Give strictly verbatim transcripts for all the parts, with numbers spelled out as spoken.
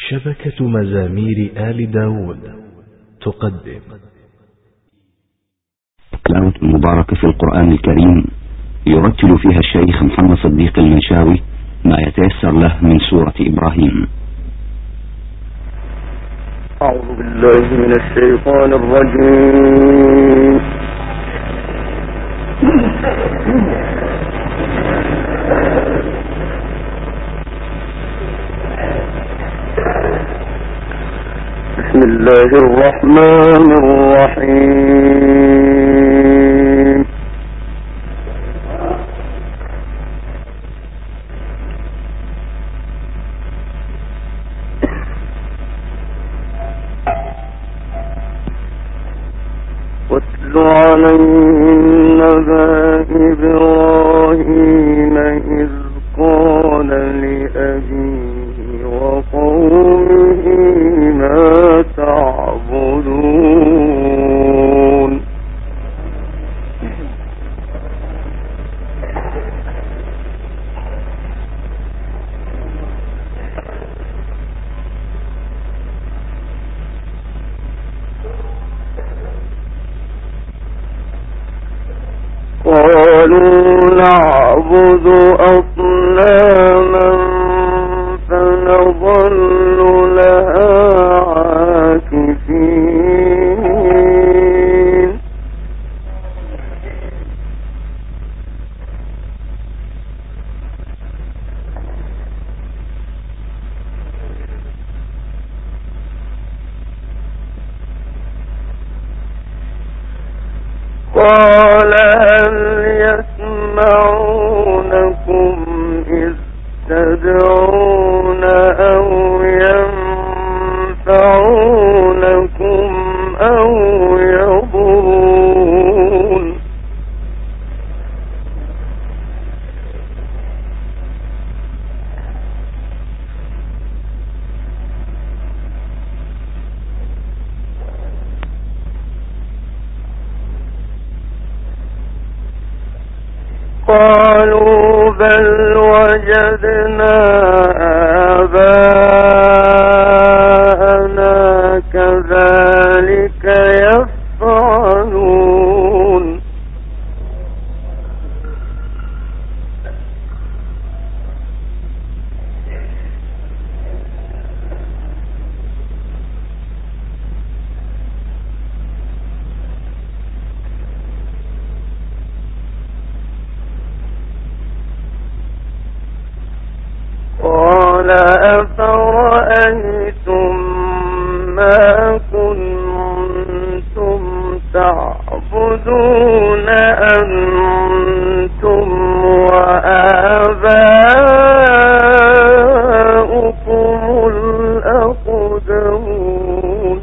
شبكة مزامير آل داود تقدم تلاوة المباركة في القرآن الكريم، يرتل فيها الشيخ محمد صديق المنشاوي ما يتيسر له من سورة إبراهيم. أعوذ بالله من الشيطان الرجيم. بسم الله الرحمن الرحيم. واتل عليهم نبأ إبراهيم إذ قال لأبيه وقومه ما تعبدون. قالوا نعبد أصناما فنظل لها عاكفين. قال هل يسمعونكم إذ تدعون أو ينفعونكم أو يضرون. قالوا بل وجدنا آباءنا كذلك يفعلون. قال أفرأيتم ما كنتم تعبدون أنتم وآباؤكم الأقدمون.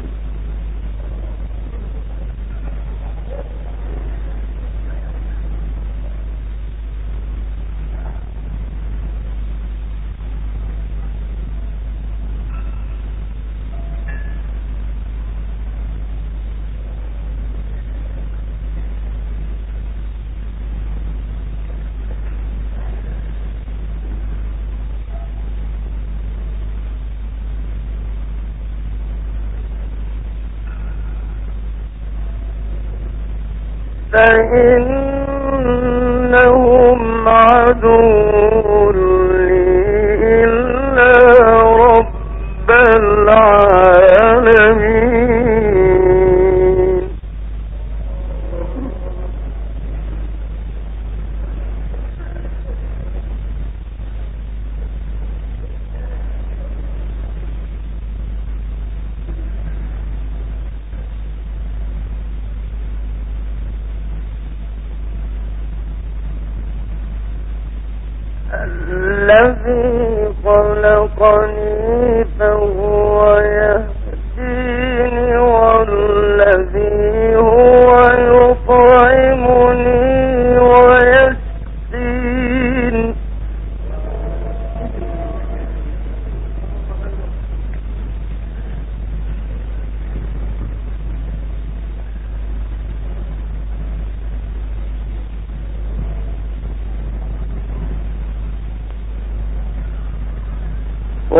فإنهم عدو لي إلا رب العالمين. الذي خلقني فهو يهديني والذي هو يطعمني ويسقين.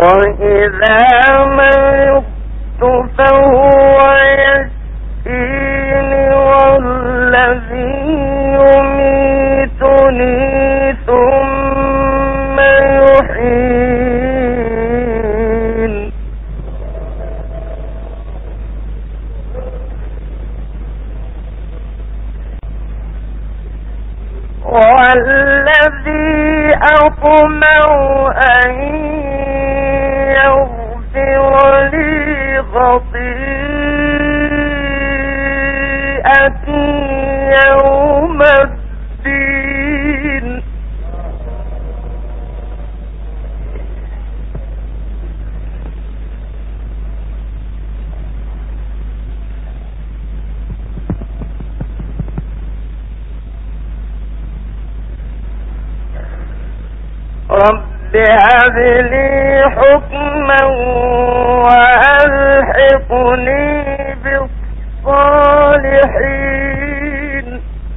وإذا مرضت فهو يشفين والذي يميتني ثم يحيين والذي أطمع أن يغفر لي خطيئتي يوم الدين رب هب لي حكما وألحقني بالصالحين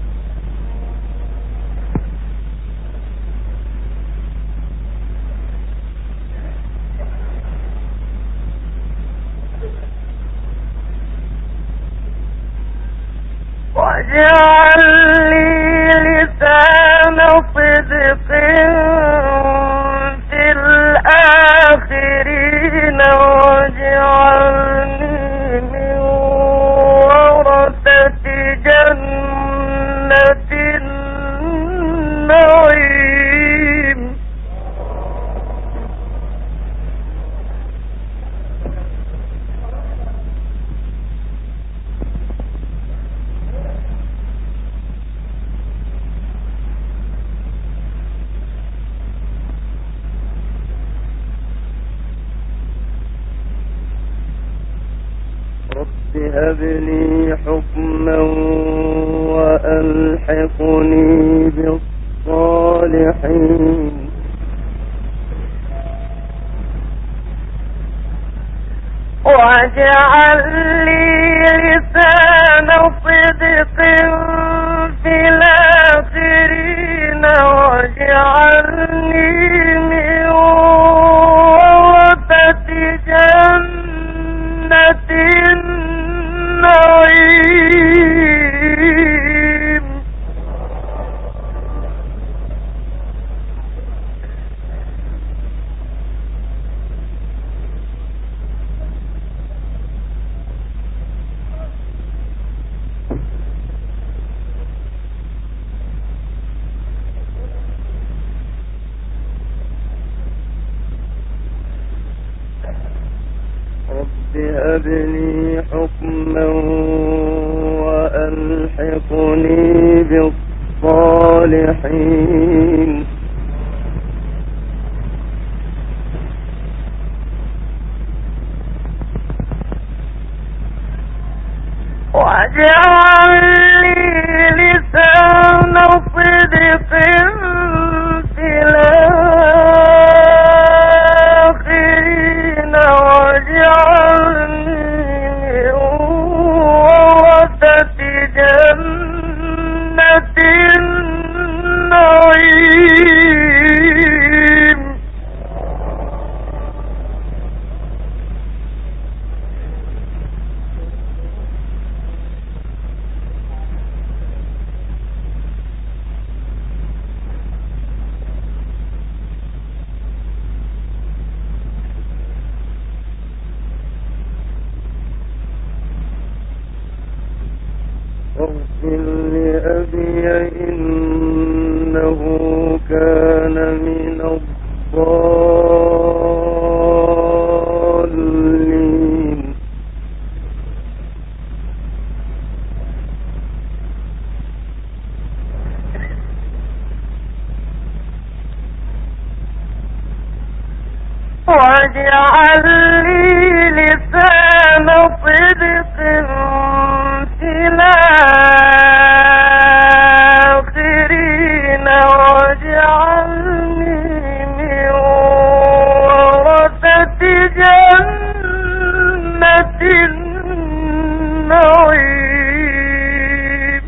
واجعل لي لسان صدق في الآخرين واجعلني من ورثة جنة النعيم رب هب لي حكما وألحقني بالصالحين واجعل لي لسان صدق في الآخرين واجعلني من ورثة جنة النعيم رب هب لي حكما وألحقني بالصالحين واجعل لي لسان صدق في الآخرين واجعلني من ورثة جنة النعيم واغفر لأبي إنه كان من الضالين واجعل لي لسان صدق في الآخرين واجعلني من ورثة جنة النعيم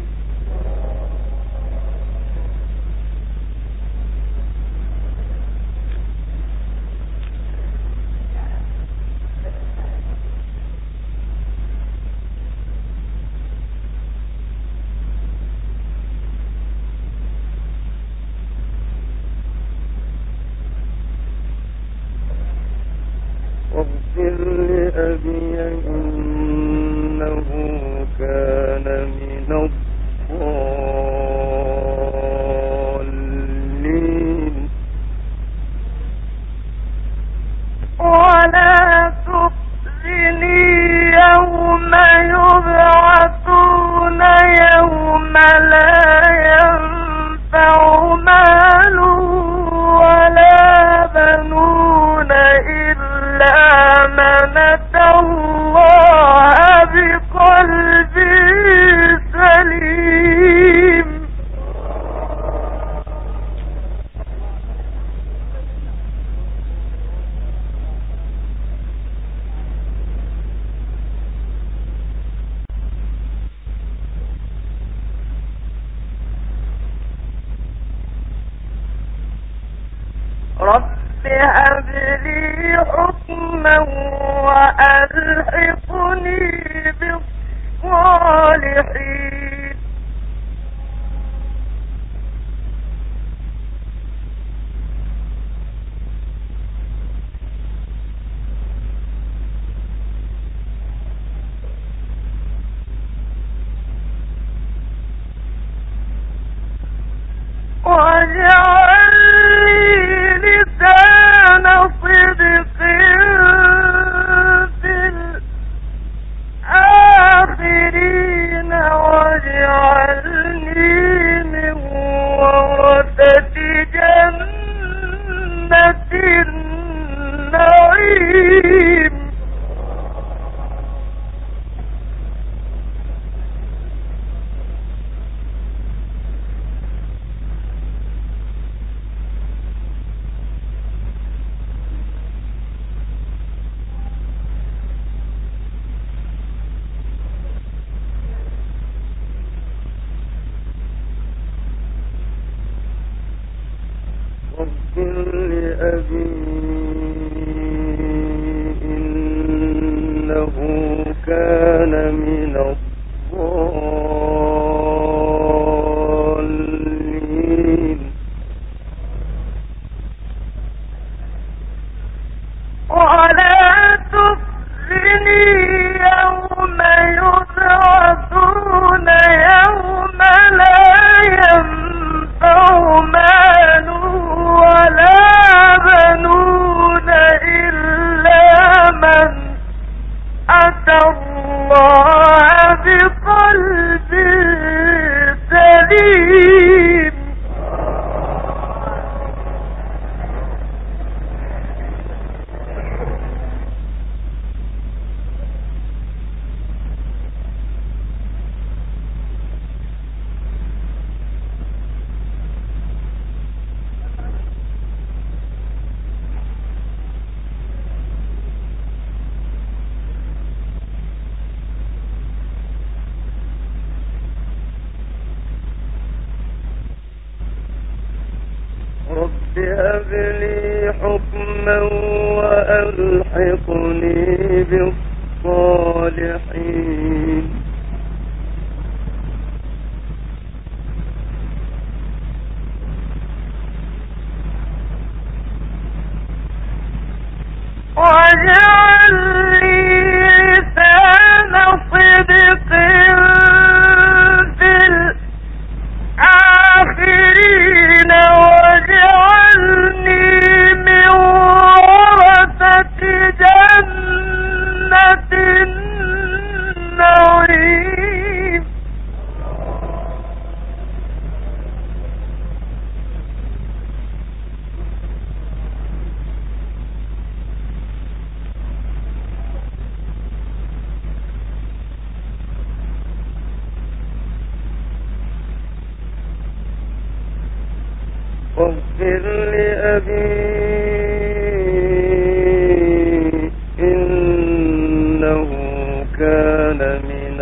أبي إنه كان من الضالين ولا تخزني يوم يبعثون يوم لا ينفع مال ولا بنون إلا من أتى الله بقلب سليم رب هب لي حكما وألحقني بالصالحين واجعل لي لسان صدق في الآخرين واجعلني من ورثة جنة النعيم واغفر لأبي إنه كان من الضالين ولا تخزني يوم يبعثون يوم لا ينفع مال ولا بنون إلا من أتى الله بقلب سليم رب هب لي حكما وألحقني بالصالحين واجعل لي لسان صدق في الآخرين واجعلني من ورثة جنة النعيم واغفر لأبي إنه كان من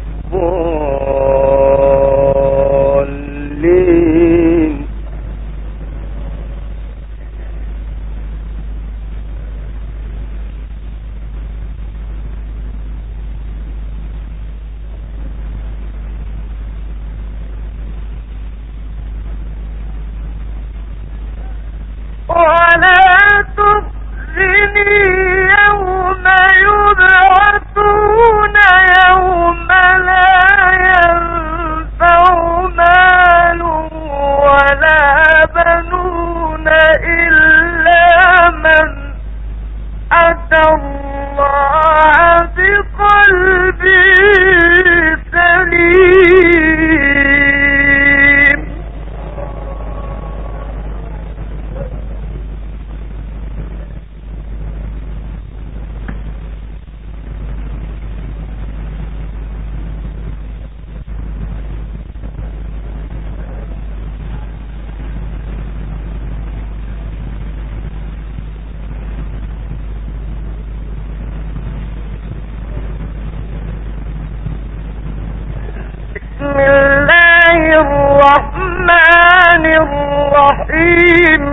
الضالين ولا تخزني يوم يبعثون الرحمن الرحيم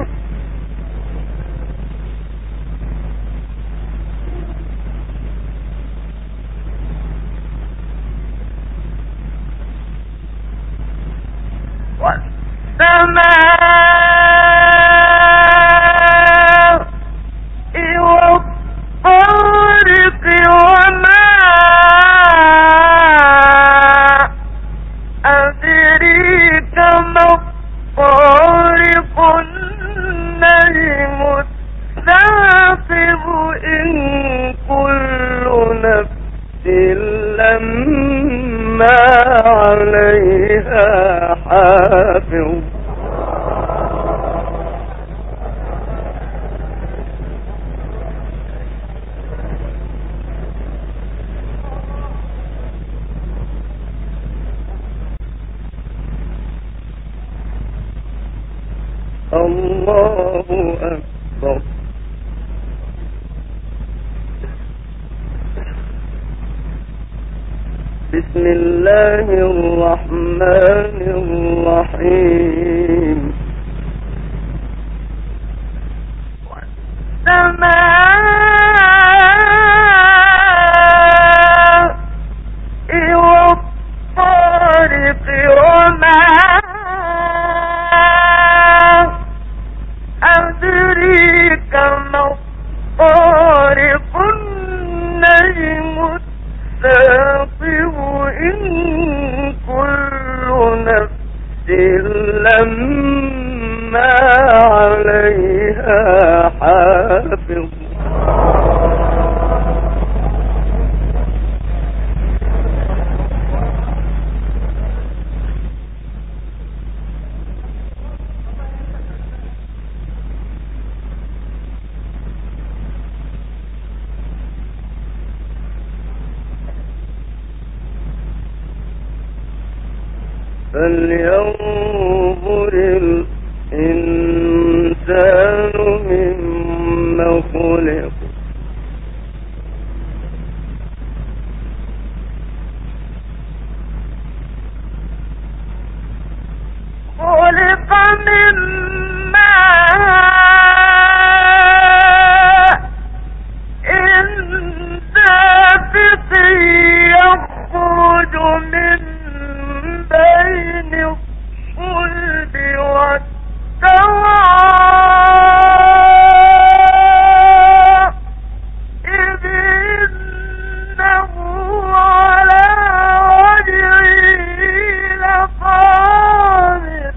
والسماء والطارق وما أدريك ما الطارق النجم الثاقب إن كل نفس لما عليها حافظ الله أكبر. بسم الله الرحمن الرحيم والسماء والطارق وما أدريك ما الطارق النجم الثاقب إن كل نفس لما عليها حافظ فلينظر الإنسان مما خلق خلق من ماء دافق يخرج من بين الصلب والترائب إنه على وجهه لقادر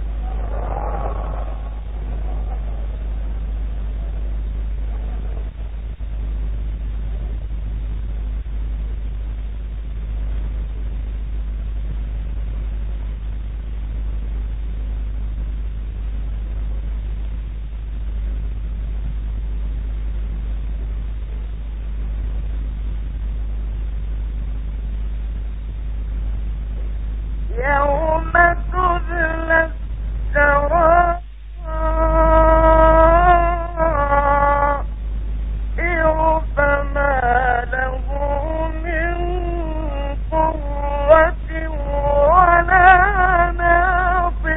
يوم تبلى السرائر فما له من قوة ولا ناصر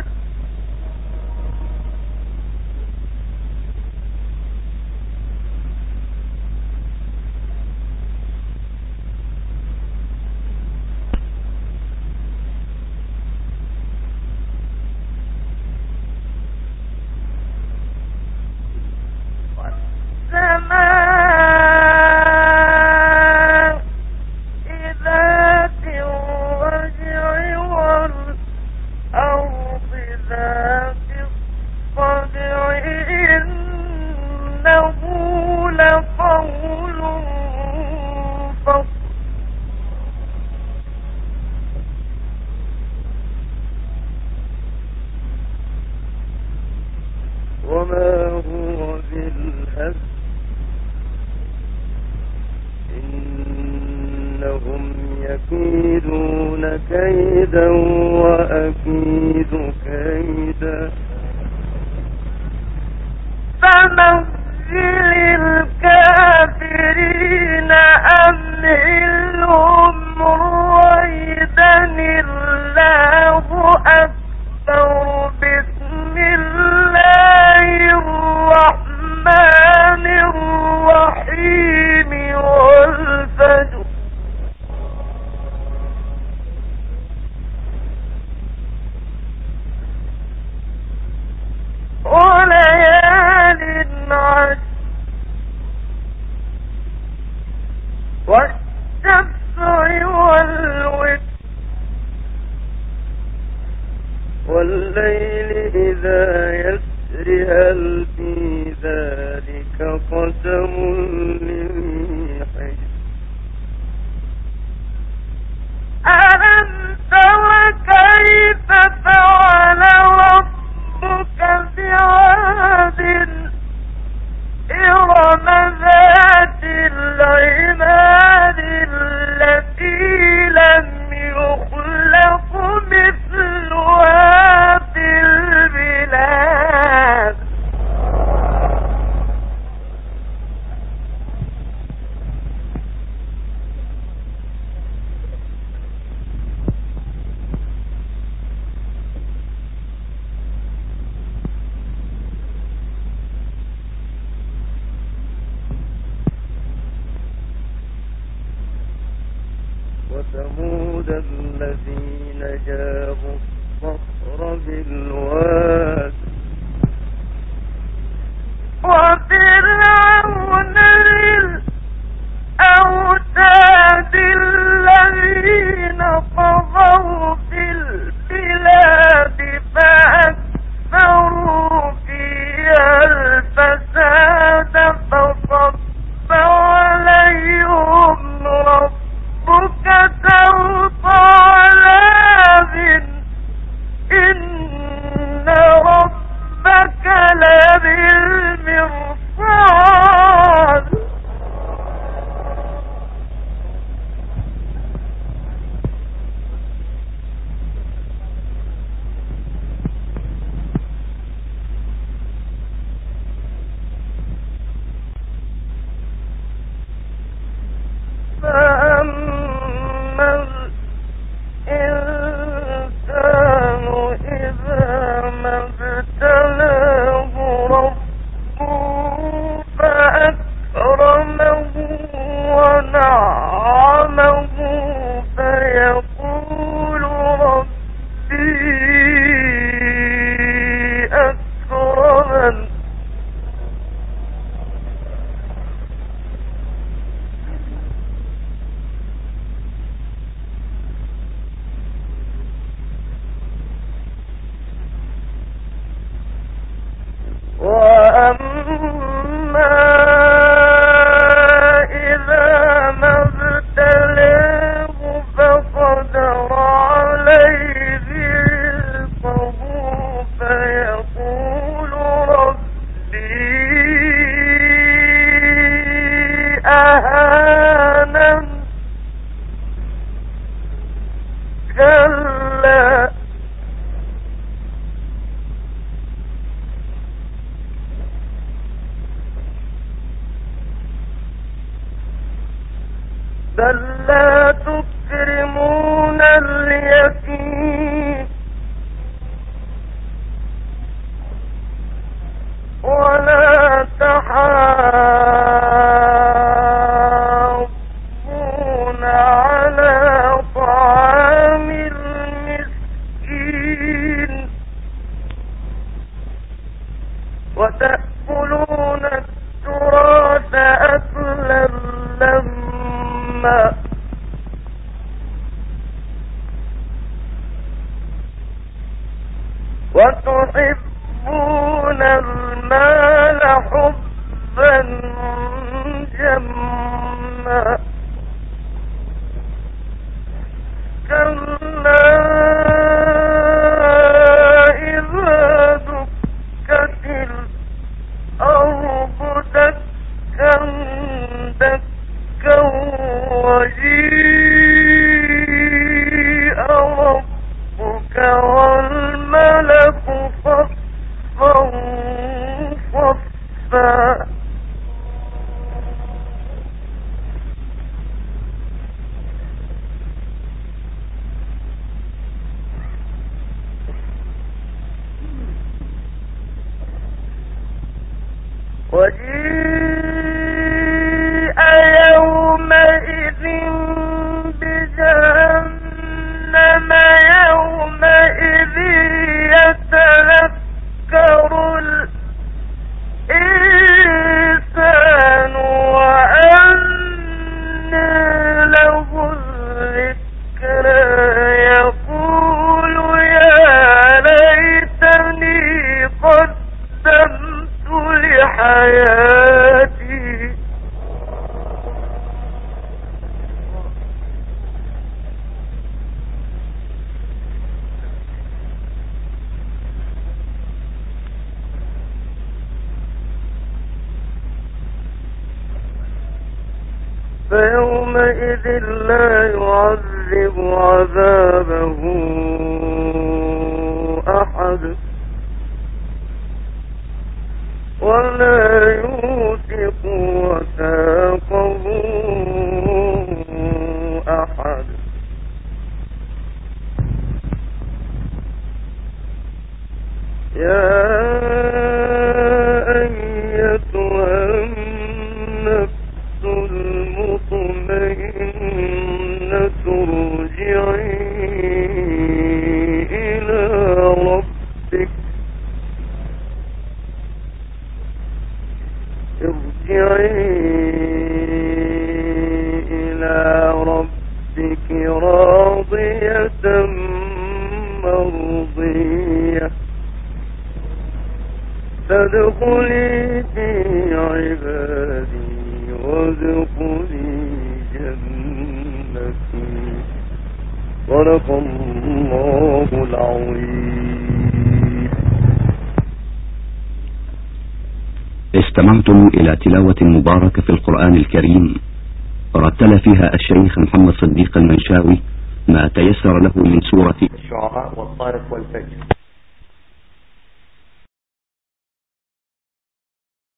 السماء ذات الرجع والأرض ذات الصدع إنه لقول فصل وما هو بالهزل إنهم يكيدون كيدا وأكيد كيدا فمهل الكافرين أمهلهم رويدا الله أكبر والشفع والوتر والليل إذا يسر هل في ذلك قسم لذي حجر ألم تر كيف فعل ربك بعاد إرم ذات العماد التي لم يخلق مثلها في البلاد وثمود الذين جابوا الصخر بالواد وفرعون الأوتاد الذين طغوا في البلاد فأكثروا فيها الفساد فصب عليهم ربك سوط عذاب إن ربك لبالمرصاد فأما الإنسان إذا ما ابتلاه ربه فأكرمه ونعمه فيقول ربي أكرمن وأما إذا ما ابتلاه فقدر عليه رزقه فيقول ربي أهانن كلا بل لا تكرمون اليتيم ولا تحاضون على طعام المسكين وتأكلون التراث أكلا لما وتحبون المال حبا جما كلا إذا دكت الأرض دكا دكا وجيء ربك والملك صفا صفا وجيء يومئذ بجهنم يومئذ فيومئذ لا يعذب عذابه أحد ولا يوثق وثاقه أحد. يا أيتها النفس المطمئنة ارجعي إلى ربك ارجعي إلى ربك راضية مرضية فادخلي في عبادي وادخلي جنتي. صدق الله العظيم. استمعتم إلى تلاوة مباركة في القرآن الكريم رتل فيها الشيخ محمد صديق المنشاوي ما تيسر له من سورة الشعراء والطارق والفجر.